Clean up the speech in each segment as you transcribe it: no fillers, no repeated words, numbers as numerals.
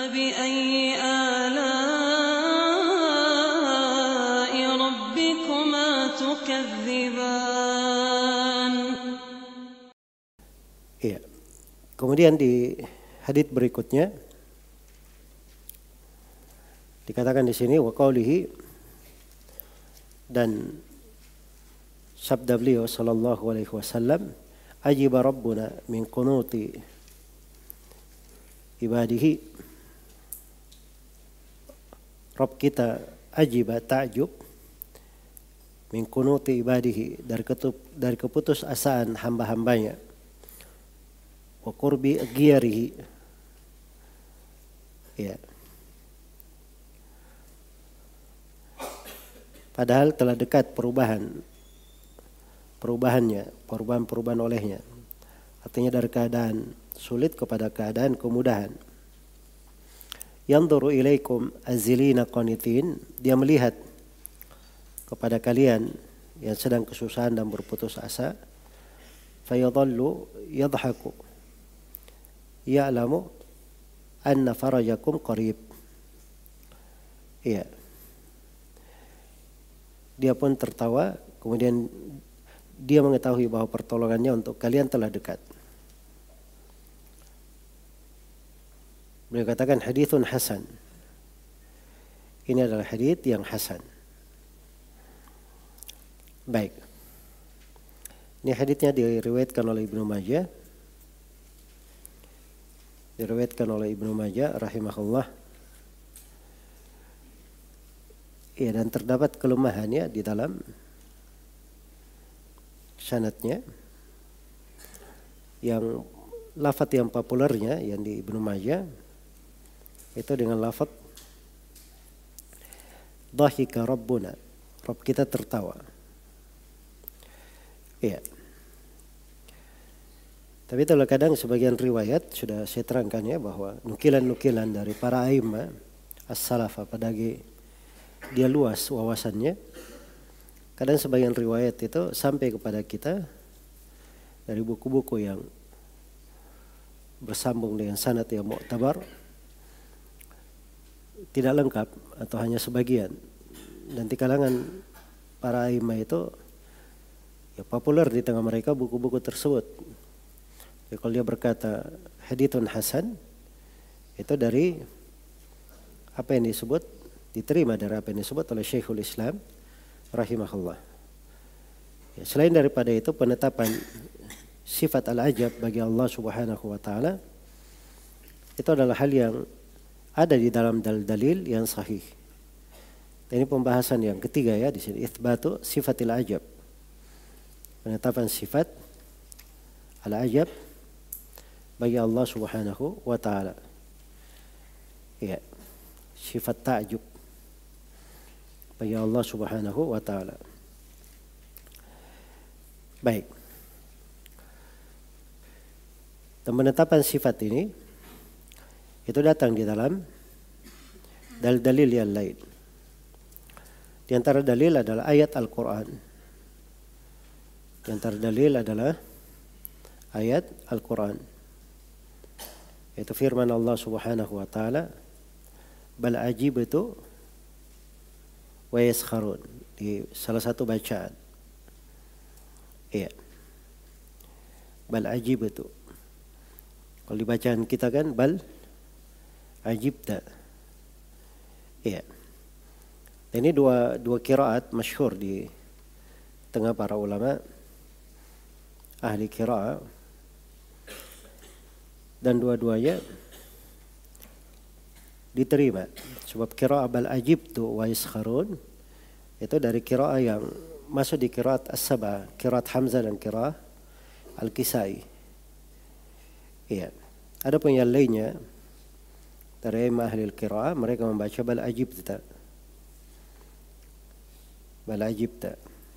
فبأي آلاء ربكما تكذبان. Iya. Kemudian di hadits berikutnya dikatakan di sini wa qaulihi, dan sabda beliau sallallahu alaihi wasallam, ajiba rabbuna min qunuti ibadihi, Rabb kita ajiba ta'jub min qunuti ibadihi, dari keputusasaan hamba-hambanya, wa qurbi ghiyarihi, ya, padahal telah dekat perubahan olehnya. Artinya dari keadaan sulit kepada keadaan kemudahan. Yanzuru ilaikum azilina qanitin, dia melihat kepada kalian yang sedang kesusahan dan berputus asa. Fayadhallu yadhaku ya'lamu anna farajakum qarib. Iya. Dia pun tertawa, kemudian dia mengetahui bahwa pertolongannya untuk kalian telah dekat. Beliau katakan hadithun hasan. Ini adalah hadits yang hasan. Baik. Ini haditsnya diriwayatkan oleh Ibnu Majah. Rahimahullah. Ya, dan terdapat kelemahannya di dalam sanadnya. Yang lafaz yang populernya yang di Ibnu Majah itu dengan lafaz dhahika rabbuna, Rabb kita tertawa. Iya. Tapi terkadang sebagian riwayat sudah saya terangkan ya, bahwa nukilan-nukilan dari para a'immah as-salaf apalagi dia luas wawasannya. Kadang sebagian riwayat itu sampai kepada kita dari buku-buku yang bersambung dengan sanad yang mu'tabar, tidak lengkap atau hanya sebagian. Dan di kalangan para a'immah itu ya populer di tengah mereka buku-buku tersebut. Ya, kalau dia berkata hadithun hasan, itu dari apa yang disebut, diterima dari apa yang disebut oleh Syekhul Islam rahimahullah. Ya, selain daripada itu, penetapan sifat al-ajab bagi Allah Subhanahu wa taala itu adalah hal yang ada di dalam dalil yang sahih. Dan ini pembahasan yang ketiga ya di sini, itsbatu sifatil ajab. Penetapan sifat al-ajab bagi Allah Subhanahu wa taala. Ya, sifat ta'jub bagi Allah Subhanahu wa taala. Baik. Dan penetapan sifat ini itu datang di dalam dalil yang lain. Di antara dalil adalah ayat Al-Quran. Di antara dalil adalah ayat Al-Quran. Itu firman Allah Subhanahu wa taala, bal ajibtu wa yaskharun, di salah satu bacaan. Iya. Bal ajibtu. Kalau di bacaan kita kan bal ajibta. Iya. Ini dua qiraat masyhur di tengah para ulama ahli qiraat, dan dua-duanya diterima. Sebab qiraat bal ajibtu wa yaskharun itu dari qiraat yang masuk di qiraat as-sab'ah, qiraat Hamzah dan qiraat Al-Kisai. Iya. Adapun yang lainnya dari ahli al-qiraah, mereka membaca bal ajibta. Bal ajibta.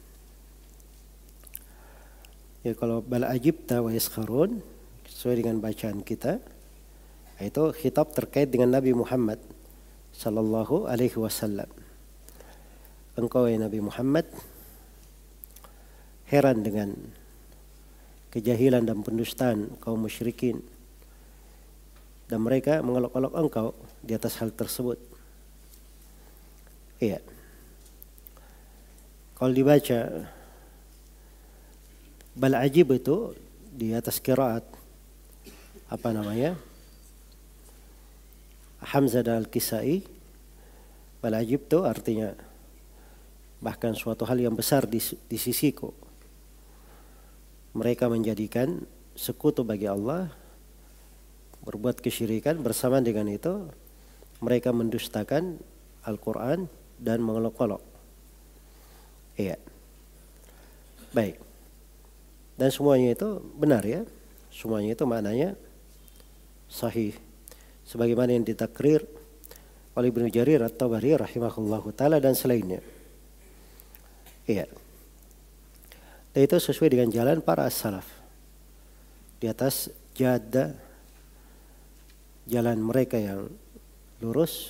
Ya, kalau bal ajibta wa yaskharun sesuai dengan bacaan kita, itu khitab terkait dengan Nabi Muhammad sallallahu alaihi wasallam. Engkau ya Nabi Muhammad heran dengan kejahilan dan pendustaan kaum musyrikin, dan mereka mengolok-olok engkau di atas hal tersebut. Iya. Kalau dibaca bal ajib itu di atas qiraat apa namanya? Hamzah dan Al-Kisai. Bal ajib itu artinya bahkan suatu hal yang besar di sisiku. Mereka menjadikan sekutu bagi Allah, berbuat kesyirikan, bersama dengan itu mereka mendustakan Al-Quran dan mengolok-olok. Iya. Baik. Dan semuanya itu benar ya. Semuanya itu maknanya sahih. Sebagaimana yang ditakrir oleh Ibnu Jarir At-Tabari rahimahullahu ta'ala dan selainnya. Iya. Dan itu sesuai dengan jalan para as-salaf. Di atas jadda, jalan mereka yang lurus,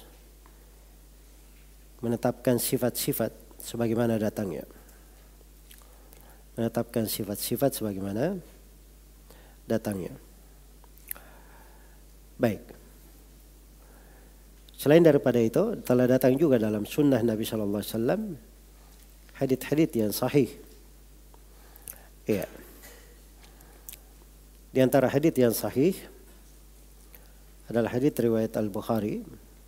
menetapkan sifat-sifat sebagaimana datangnya. Menetapkan sifat-sifat sebagaimana datangnya. Baik. Selain daripada itu, telah datang juga dalam sunnah Nabi Sallallahu Alaihi Wasallam hadits-hadits yang sahih. Iya. Di antara hadits yang sahih adalah hadits riwayat Al-Bukhari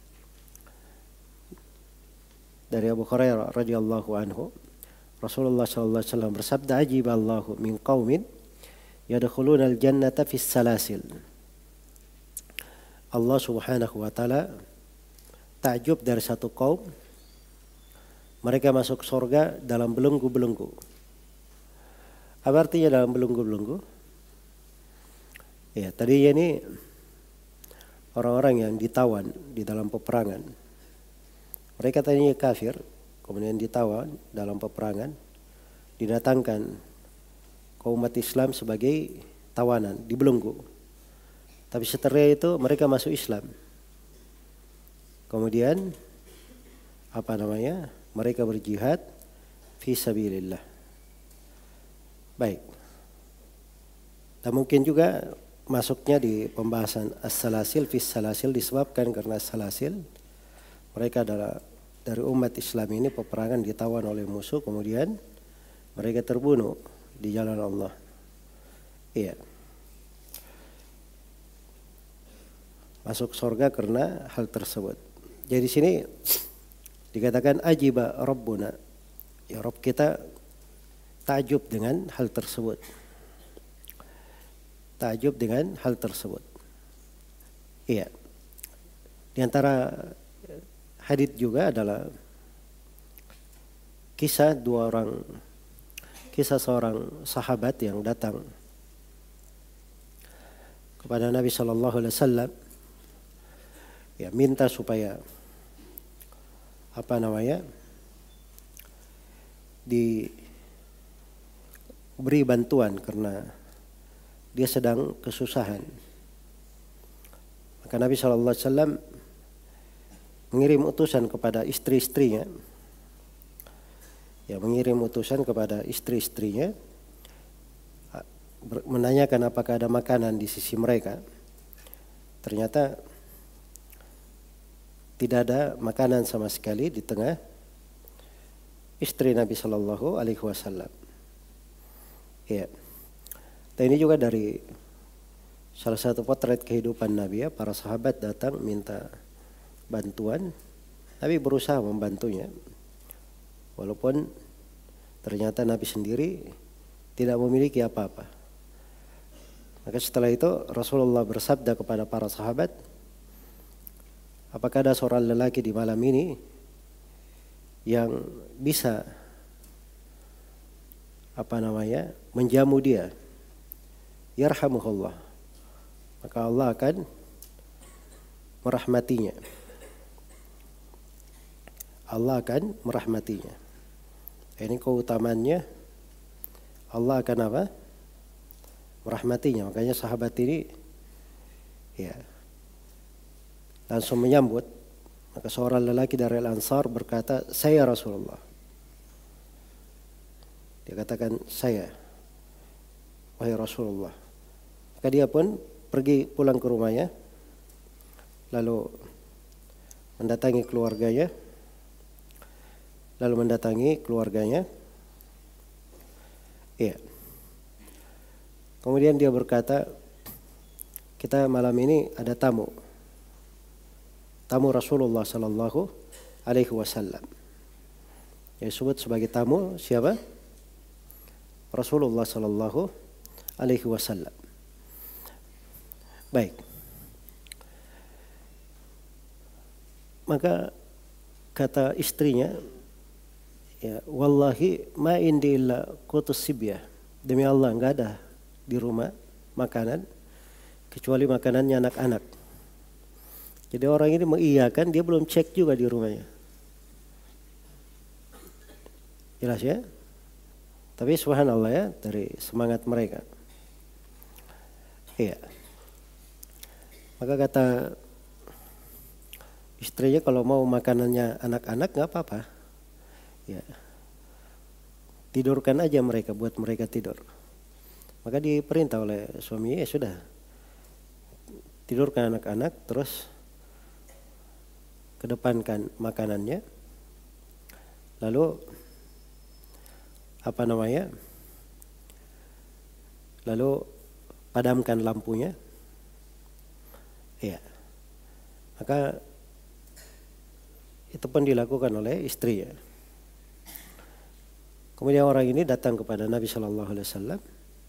dari Abu Hurairah radhiyallahu anhu. Rasulullah sallallahu alaihi wasallam bersabda, "Ajiballahu min qaumin yadkhuluna al-jannata fis salasil." Allah Subhanahu wa taala takjub dari satu kaum, mereka masuk surga dalam belenggu-belenggu. Apa artinya dalam belenggu-belenggu? Ya, tadinya ini orang-orang yang ditawan di dalam peperangan. Mereka tadinya kafir, kemudian ditawan dalam peperangan, didatangkan ke umat Islam sebagai tawanan, dibelenggu. Tapi setelah itu mereka masuk Islam. Kemudian mereka berjihad fi sabilillah. Baik. Dan mungkin juga masuknya di pembahasan as-salasil fi salasil disebabkan karena as-salasil mereka adalah dari umat Islam ini peperangan ditawan oleh musuh, kemudian mereka terbunuh di jalan Allah. Iya. Masuk surga karena hal tersebut. Jadi di sini dikatakan ajiba Rabbuna. Ya Rabb kita takjub dengan hal tersebut. Takjub dengan hal tersebut. Iya. Di antara hadits juga adalah kisah seorang sahabat yang datang kepada Nabi Sallallahu Alaihi Wasallam, ya minta supaya diberi bantuan karena dia sedang kesusahan. Maka Nabi Sallallahu Alaihi Wasallam mengirim utusan kepada istri-istrinya, menanyakan apakah ada makanan di sisi mereka. Ternyata tidak ada makanan sama sekali di tengah istri Nabi Sallallahu Alaihi Wasallam. Ya, dan ini juga dari salah satu potret kehidupan Nabi ya, para sahabat datang minta bantuan, Nabi berusaha membantunya, walaupun ternyata Nabi sendiri tidak memiliki apa-apa. Maka setelah itu Rasulullah bersabda kepada para sahabat, apakah ada seorang lelaki di malam ini yang bisa menjamu dia? Yarhamuhullah. Maka Allah akan merahmatinya. Allah akan merahmatinya. Ini keutamaannya, Allah akan merahmatinya. Makanya sahabat ini ya langsung menyambut. Maka seorang lelaki dari Al-Ansar berkata, "Saya Rasulullah." Dia katakan, "Saya, wahai Rasulullah." Maka dia pun pergi pulang ke rumahnya. Lalu mendatangi keluarganya, lalu mendatangi keluarganya. Iya. Kemudian dia berkata, kita malam ini ada tamu Rasulullah Sallallahu Alaihi Wasallam. Yang disebut sebagai tamu siapa? Rasulullah Sallallahu Alaihi Wasallam. Baik. Maka kata istrinya, ya wallahi ma indi illa qutus sibyah. Demi Allah enggak ada di rumah makanan kecuali makanannya anak-anak. Jadi orang ini mengiyakan, dia belum cek juga di rumahnya. Jelas ya? Tapi subhanallah ya, dari semangat mereka. Iya. Maka kata istrinya, kalau mau makanannya anak-anak nggak apa-apa, ya tidurkan aja mereka, buat mereka tidur. Maka diperintah oleh suami, ya sudah, tidurkan anak-anak, terus kedepankan makanannya, lalu lalu padamkan lampunya, ya. Maka itu pun dilakukan oleh istrinya. Kemudian orang ini datang kepada Nabi Shallallahu Alaihi Wasallam,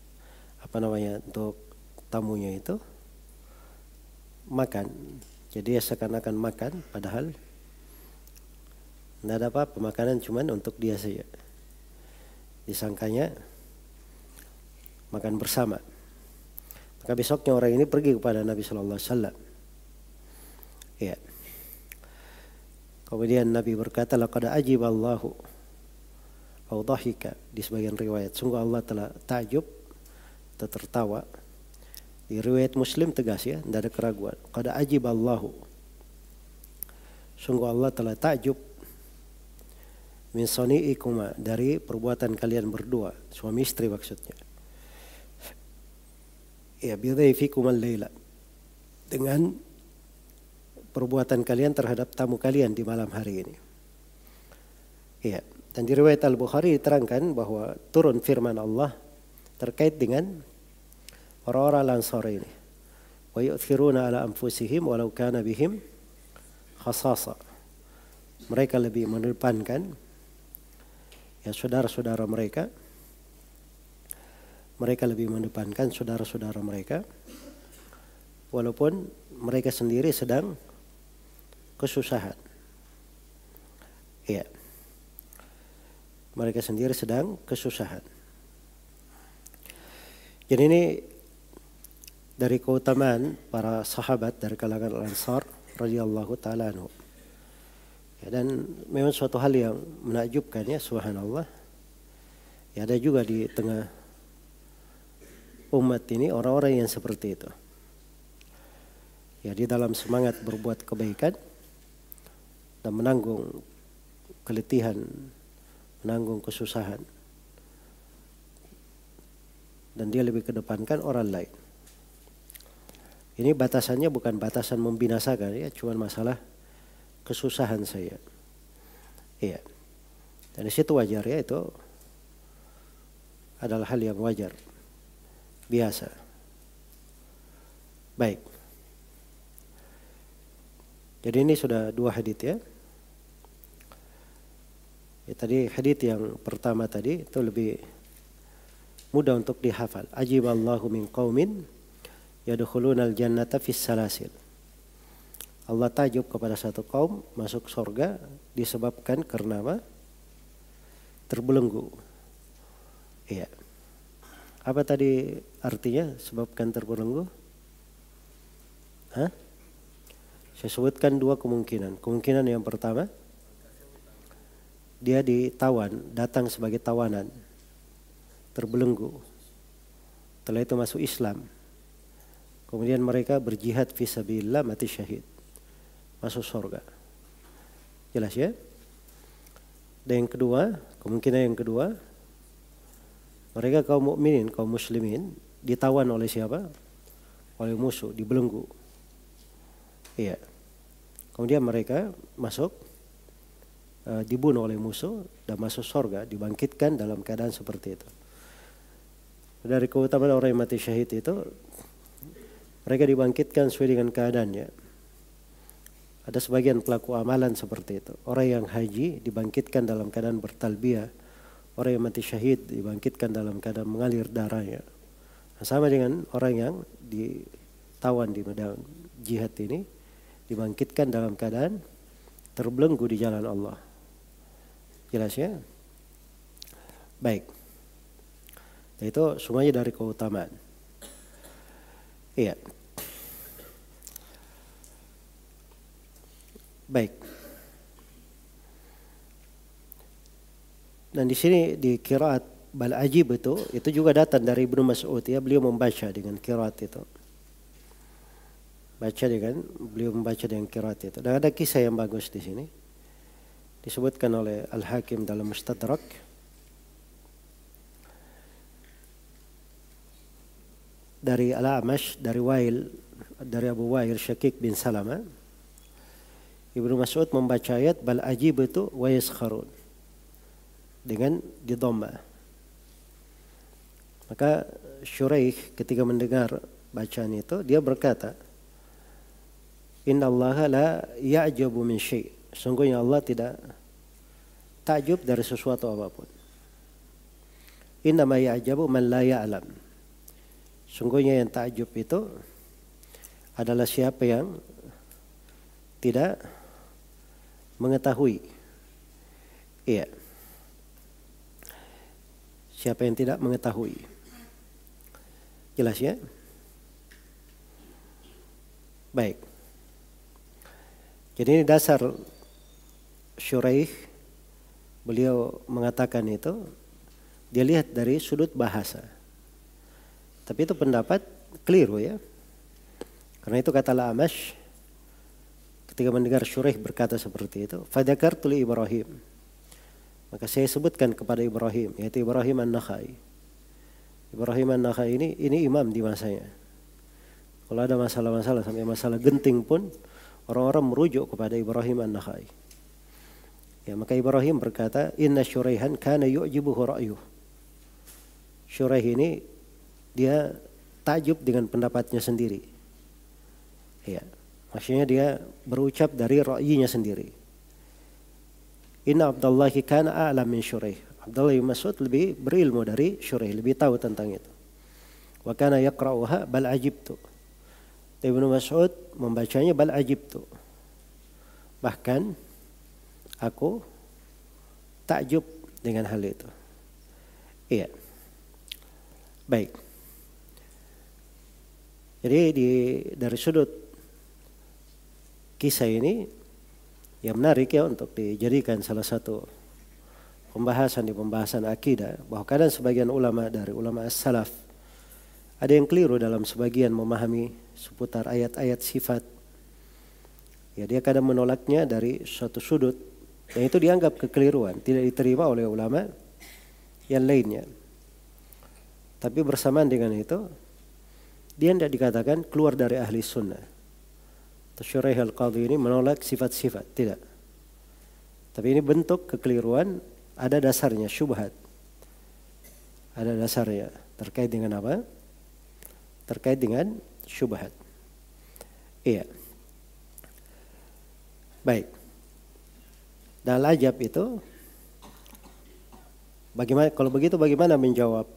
untuk tamunya itu makan. Jadi ya seakan-akan makan, padahal tidak ada apa-apa, makanan cuman untuk dia saja. Disangkanya makan bersama. Maka besoknya orang ini pergi kepada Nabi Shallallahu Alaihi Wasallam. Ya. Kemudian Nabi berkata, laqad ajiballahu au dhahika, di sebagian riwayat, sungguh Allah telah takjub atau tertawa. Di riwayat Muslim tegas ya, tidak ada keraguan. Qad ajiballahu, sungguh Allah telah takjub, min sani'ikuma, dari perbuatan kalian berdua, suami istri maksudnya. Ya, bidhaifikum al-laila, dengan perbuatan kalian terhadap tamu kalian di malam hari ini. Iya, dan di riwayat Al-Bukhari diterangkan bahwa turun firman Allah terkait dengan orang-orang Ansar ini. Wa yu'thiruna ala anfusihim walau kana bihim khasasa. Mereka lebih mengedepankan ya saudara-saudara mereka. Mereka lebih mengedepankan saudara-saudara mereka walaupun mereka sendiri sedang kesusahan. Iya. Mereka sendiri sedang kesusahan. Jadi ini dari keutamaan para sahabat dari kalangan Al-Ansar radhiyallahu taala anhu. Ya, dan memang suatu hal yang menakjubkan ya, subhanallah. Ya, ada juga di tengah umat ini orang-orang yang seperti itu. Ya, di dalam semangat berbuat kebaikan dan menanggung keletihan, menanggung kesusahan, dan dia lebih kedepankan orang lain. Ini batasannya bukan batasan membinasakan ya, cuma masalah kesusahan saya. Iya. Dan di situ wajar ya, itu adalah hal yang wajar, biasa. Baik. Jadi ini sudah dua hadits ya. Ya, tadi hadits yang pertama tadi itu lebih mudah untuk dihafal. Ajiballahu min qaumin yadkhulunal jannata fis salasil. Allah takjub kepada satu kaum masuk surga disebabkan karena apa? Terbelenggu. Iya. Apa tadi artinya sebabkan terbelenggu? Hah? Saya sebutkan dua kemungkinan. Kemungkinan yang pertama, dia ditawan, datang sebagai tawanan, terbelenggu. Setelah itu masuk Islam. Kemudian mereka berjihad fisabilillah, mati syahid, masuk surga. Jelas ya? Dan yang kedua, kemungkinan yang kedua, mereka kaum mukminin, kaum muslimin ditawan oleh siapa? Oleh musuh, dibelenggu. Iya. Kemudian mereka masuk, dibunuh oleh musuh dan masuk surga, dibangkitkan dalam keadaan seperti itu. Dari keutamaan orang yang mati syahid itu, mereka dibangkitkan sesuai dengan keadaannya. Ada sebagian pelaku amalan seperti itu. Orang yang haji dibangkitkan dalam keadaan bertalbiyah. Orang yang mati syahid dibangkitkan dalam keadaan mengalir darahnya. Nah, sama dengan orang yang ditawan di medan jihad ini, dibangkitkan dalam keadaan terbelenggu di jalan Allah. Jelas ya? Baik. Nah, itu semuanya dari keutamaan. Iya. Baik. Dan di sini di qiraat bal ajib itu juga datang dari Ibnu Mas'ud ya, beliau membaca dengan qiraat itu. Beliau membaca dengan qiraat itu. Dan ada kisah yang bagus di sini. Disebutkan oleh Al-Hakim dalam Mustadrak. Dari Al-A'mash, dari Abu Wail Syakik bin Salama. Ibnu Mas'ud membaca ayat bal ajib itu wa yaskharun dengan didhamma. Maka Syuraih ketika mendengar bacaan itu, dia berkata, Inna Allah la ya'jabu min syai'. Sungguhnya Allah tidak takjub dari sesuatu apapun. Inna ma ya'jabu man la ya'lam. Sungguhnya yang takjub itu adalah siapa yang tidak mengetahui. Iya. Siapa yang tidak mengetahui. Jelas ya? Baik. Jadi ini dasar Syuraih. Beliau mengatakan itu, dia lihat dari sudut bahasa. Tapi itu pendapat keliru ya. Karena itu kata Al-A'mash, ketika mendengar Syuraih berkata seperti itu, fadzakartu li Ibrahim. Maka saya sebutkan kepada Ibrahim, yaitu Ibrahim An-Nakhai. Ibrahim An-Nakhai ini imam di masanya. Kalau ada masalah-masalah sampai masalah genting pun, orang-orang merujuk kepada Ibrahim An-Nakhai. Ya, maka Ibrahim berkata, Inna Syuraihan kana yu'jibuhu ra'yuh. Syuraih ini dia takjub dengan pendapatnya sendiri. Ya, maksudnya dia berucap dari ra'yinya sendiri. Inna Abdullah kana a'lam min Syuraih. Abdullah bin Mas'ud lebih berilmu dari Syuraih, lebih tahu tentang itu. Wa kana yaqra'uha bal ajibtu. Ibnu Mas'ud membacanya bal ajibtu. Bahkan aku takjub dengan hal itu. Iya. Baik. Jadi dari sudut kisah ini yang menarik ya untuk dijadikan salah satu pembahasan di pembahasan akidah, bahwa kadang sebagian ulama dari ulama as-salaf ada yang keliru dalam sebagian memahami seputar ayat-ayat sifat. Ya, dia kadang menolaknya dari suatu sudut yang itu dianggap kekeliruan, tidak diterima oleh ulama yang lainnya. Tapi bersamaan dengan itu, dia tidak dikatakan keluar dari ahli sunnah. Syuraih Al-Qadhi ini menolak sifat-sifat, tidak. Tapi ini bentuk kekeliruan, ada dasarnya, syubhat. Ada dasarnya. Terkait dengan apa? Terkait dengan syubhat. Iya. Baik. Dan al-ajab itu, bagaimana, kalau begitu bagaimana menjawab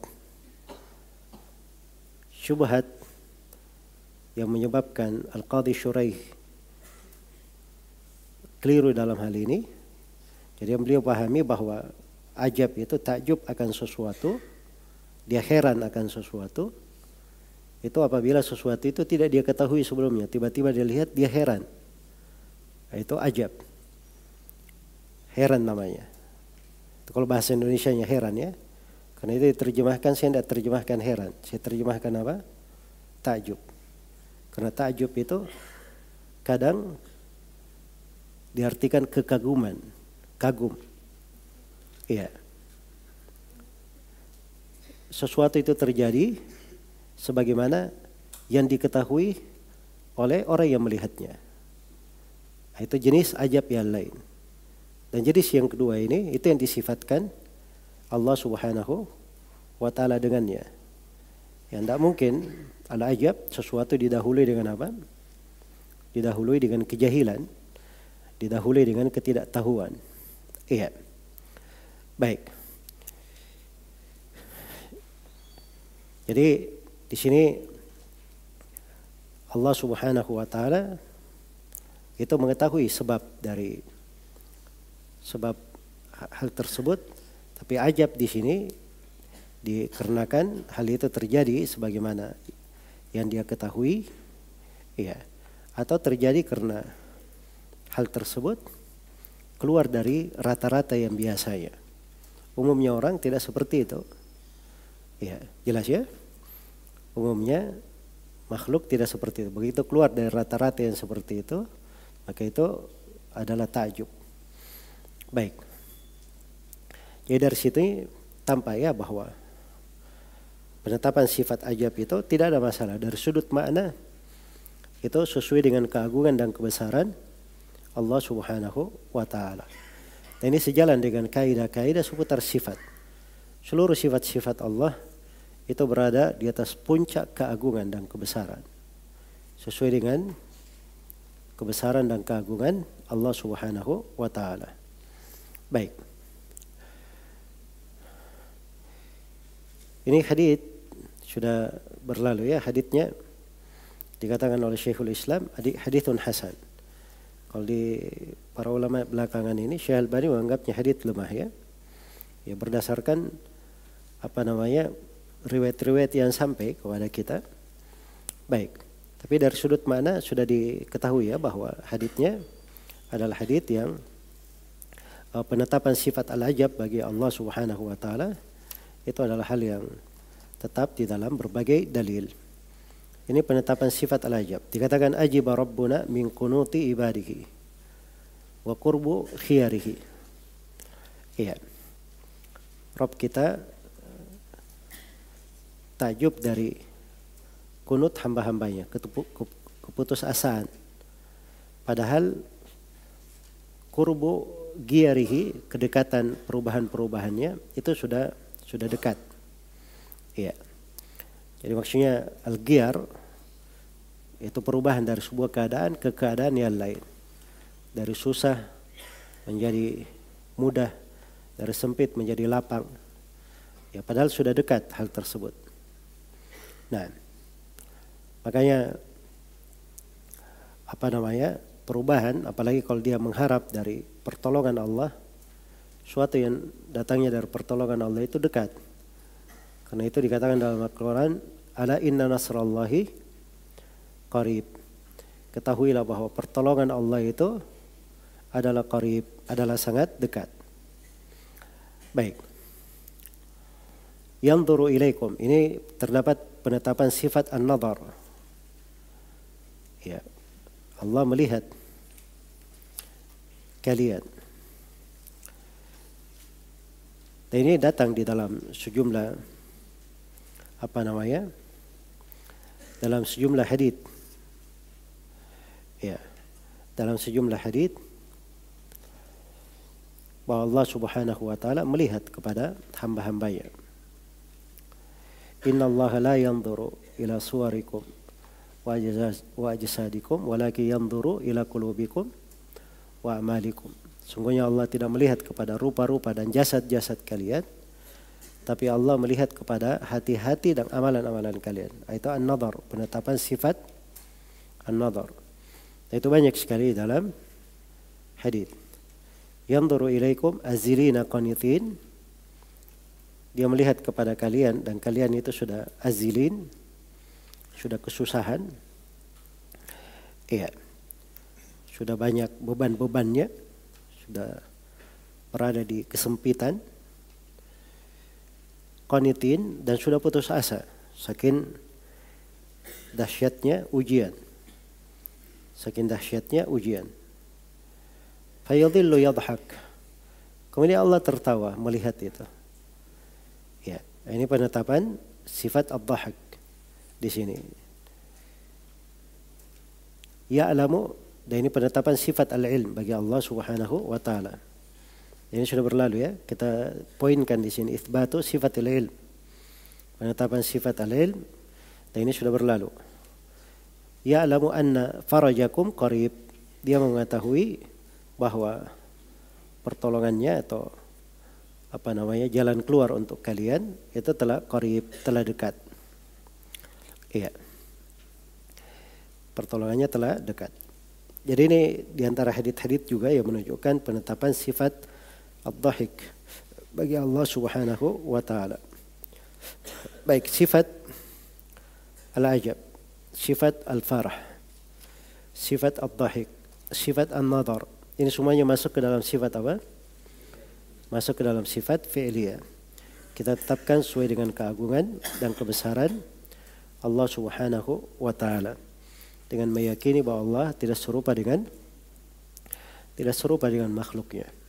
syubhat yang menyebabkan Al-Qadhi Syuraih keliru dalam hal ini? Jadi yang beliau pahami bahwa ajab itu takjub akan sesuatu, dia heran akan sesuatu, itu apabila sesuatu itu tidak dia ketahui sebelumnya, tiba-tiba dia lihat, dia heran. Itu ajab. Heran namanya. Itu kalau bahasa Indonesianya heran ya. Karena itu diterjemahkan, saya tidak terjemahkan heran. Saya terjemahkan apa? Takjub. Karena takjub itu kadang diartikan kekaguman, kagum. Iya. Sesuatu itu terjadi sebagaimana yang diketahui oleh orang yang melihatnya. Itu jenis ajab yang lain. Dan jenis yang kedua ini, itu yang disifatkan Allah Subhanahu wa ta'ala dengannya. Yang tidak mungkin al-ajab, sesuatu didahului dengan apa? Didahului dengan kejahilan, didahului dengan ketidaktahuan. Iya. Baik. Jadi di sini Allah Subhanahu wa ta'ala itu mengetahui sebab hal tersebut, tapi ajab di sini dikarenakan hal itu terjadi sebagaimana yang dia ketahui, ya, atau terjadi karena hal tersebut keluar dari rata-rata yang biasanya. Umumnya orang tidak seperti itu. Ya, jelas ya? Umumnya makhluk tidak seperti itu. Begitu keluar dari rata-rata yang seperti itu, maka itu adalah takjub. Baik. Jadi dari situ tampak ya bahwa penetapan sifat ajab itu tidak ada masalah. Dari sudut makna itu sesuai dengan keagungan dan kebesaran Allah Subhanahu wa ta'ala. Dan ini sejalan dengan kaidah-kaidah seputar sifat. Seluruh sifat-sifat Allah itu berada di atas puncak keagungan dan kebesaran. Sesuai dengan kebesaran dan keagungan Allah Subhanahu wa ta'ala. Baik. Ini hadits sudah berlalu ya, haditsnya dikatakan oleh Syekhul Islam haditsun hasan. Kalau di para ulama belakangan ini Syekh Albani menganggapnya hadits lemah ya. Ya berdasarkan riwayat-riwayat yang sampai kepada kita. Baik. Tapi dari sudut mana sudah diketahui ya bahwa haditsnya adalah hadits yang penetapan sifat al-ajab bagi Allah Subhanahu wa ta'ala itu adalah hal yang tetap di dalam berbagai dalil. Ini penetapan sifat al-ajab. Dikatakan ajiba rabbuna min qunuti ibadihi wa qurbu khiyarihi. Iya. Rabb kita takjub dari kunut hamba-hambanya, keputusasaan. Padahal qurbu giyarihi, kedekatan perubahan-perubahannya itu sudah dekat. Iya. Jadi maksudnya al-giyar itu perubahan dari sebuah keadaan ke keadaan yang lain. Dari susah menjadi mudah, dari sempit menjadi lapang. Ya padahal sudah dekat hal tersebut. Nah, makanya perubahan, apalagi kalau dia mengharap dari pertolongan Allah, suatu yang datangnya dari pertolongan Allah itu dekat. Karena itu dikatakan dalam Al-Quran, ala inna nasrallahi qarib. Ketahuilah bahwa pertolongan Allah itu adalah qarib, adalah sangat dekat. Baik. Yanzuru ilaikum. Ini terdapat penetapan sifat an-nazar. Ya. Allah melihat kalian. Dan ini datang di dalam sejumlah dalam sejumlah hadits. Ya. Dalam sejumlah hadits bahwa Allah Subhanahu wa ta'ala melihat kepada hamba-hambanya. Inna Allah la yanzuru ila suwarikum wa ajsadikum walakin yanzuru ila qulubikum wa amalikum. Sungguhnya Allah tidak melihat kepada rupa-rupa dan jasad-jasad kalian, tapi Allah melihat kepada hati-hati dan amalan-amalan kalian. Itu an-nazar, penetapan sifat an-nazar. Itu banyak sekali dalam hadis. Yanzuru ilaikum azilina qanitin. Dia melihat kepada kalian dan kalian itu sudah azilin, sudah kesusahan. Iya. Sudah banyak beban-bebannya, sudah berada di kesempitan. Qanitin dan sudah putus asa saking dahsyatnya ujian. Fayadhillu yadhak. Kemudian Allah tertawa melihat itu. Ya, ini penetapan sifat ad-dhahak di sini. Ya'lamu Dan ini penetapan sifat al-ilm bagi Allah Subhanahu wa taala. Ini sudah berlalu ya. Kita poinkan di sini itsbatu sifatil ilm. Penetapan sifat al-ilm dan ini sudah berlalu. Ya'lamu anna farajakum qarib. Dia mengetahui bahwa pertolongannya atau jalan keluar untuk kalian itu telah qarib, telah dekat. Iya. Pertolongannya telah dekat. Jadi ini diantara hadits-hadits juga yang menunjukkan penetapan sifat ad-dhahik bagi Allah Subhanahu wa taala. Baik, sifat al-ajab, sifat al-farah, sifat ad-dhahik, sifat an-nadhar. Ini semuanya masuk ke dalam sifat apa? Masuk ke dalam sifat fi'liyah. Kita tetapkan sesuai dengan keagungan dan kebesaran Allah Subhanahu wa taala. Dengan meyakini bahwa Allah tidak serupa dengan makhluknya.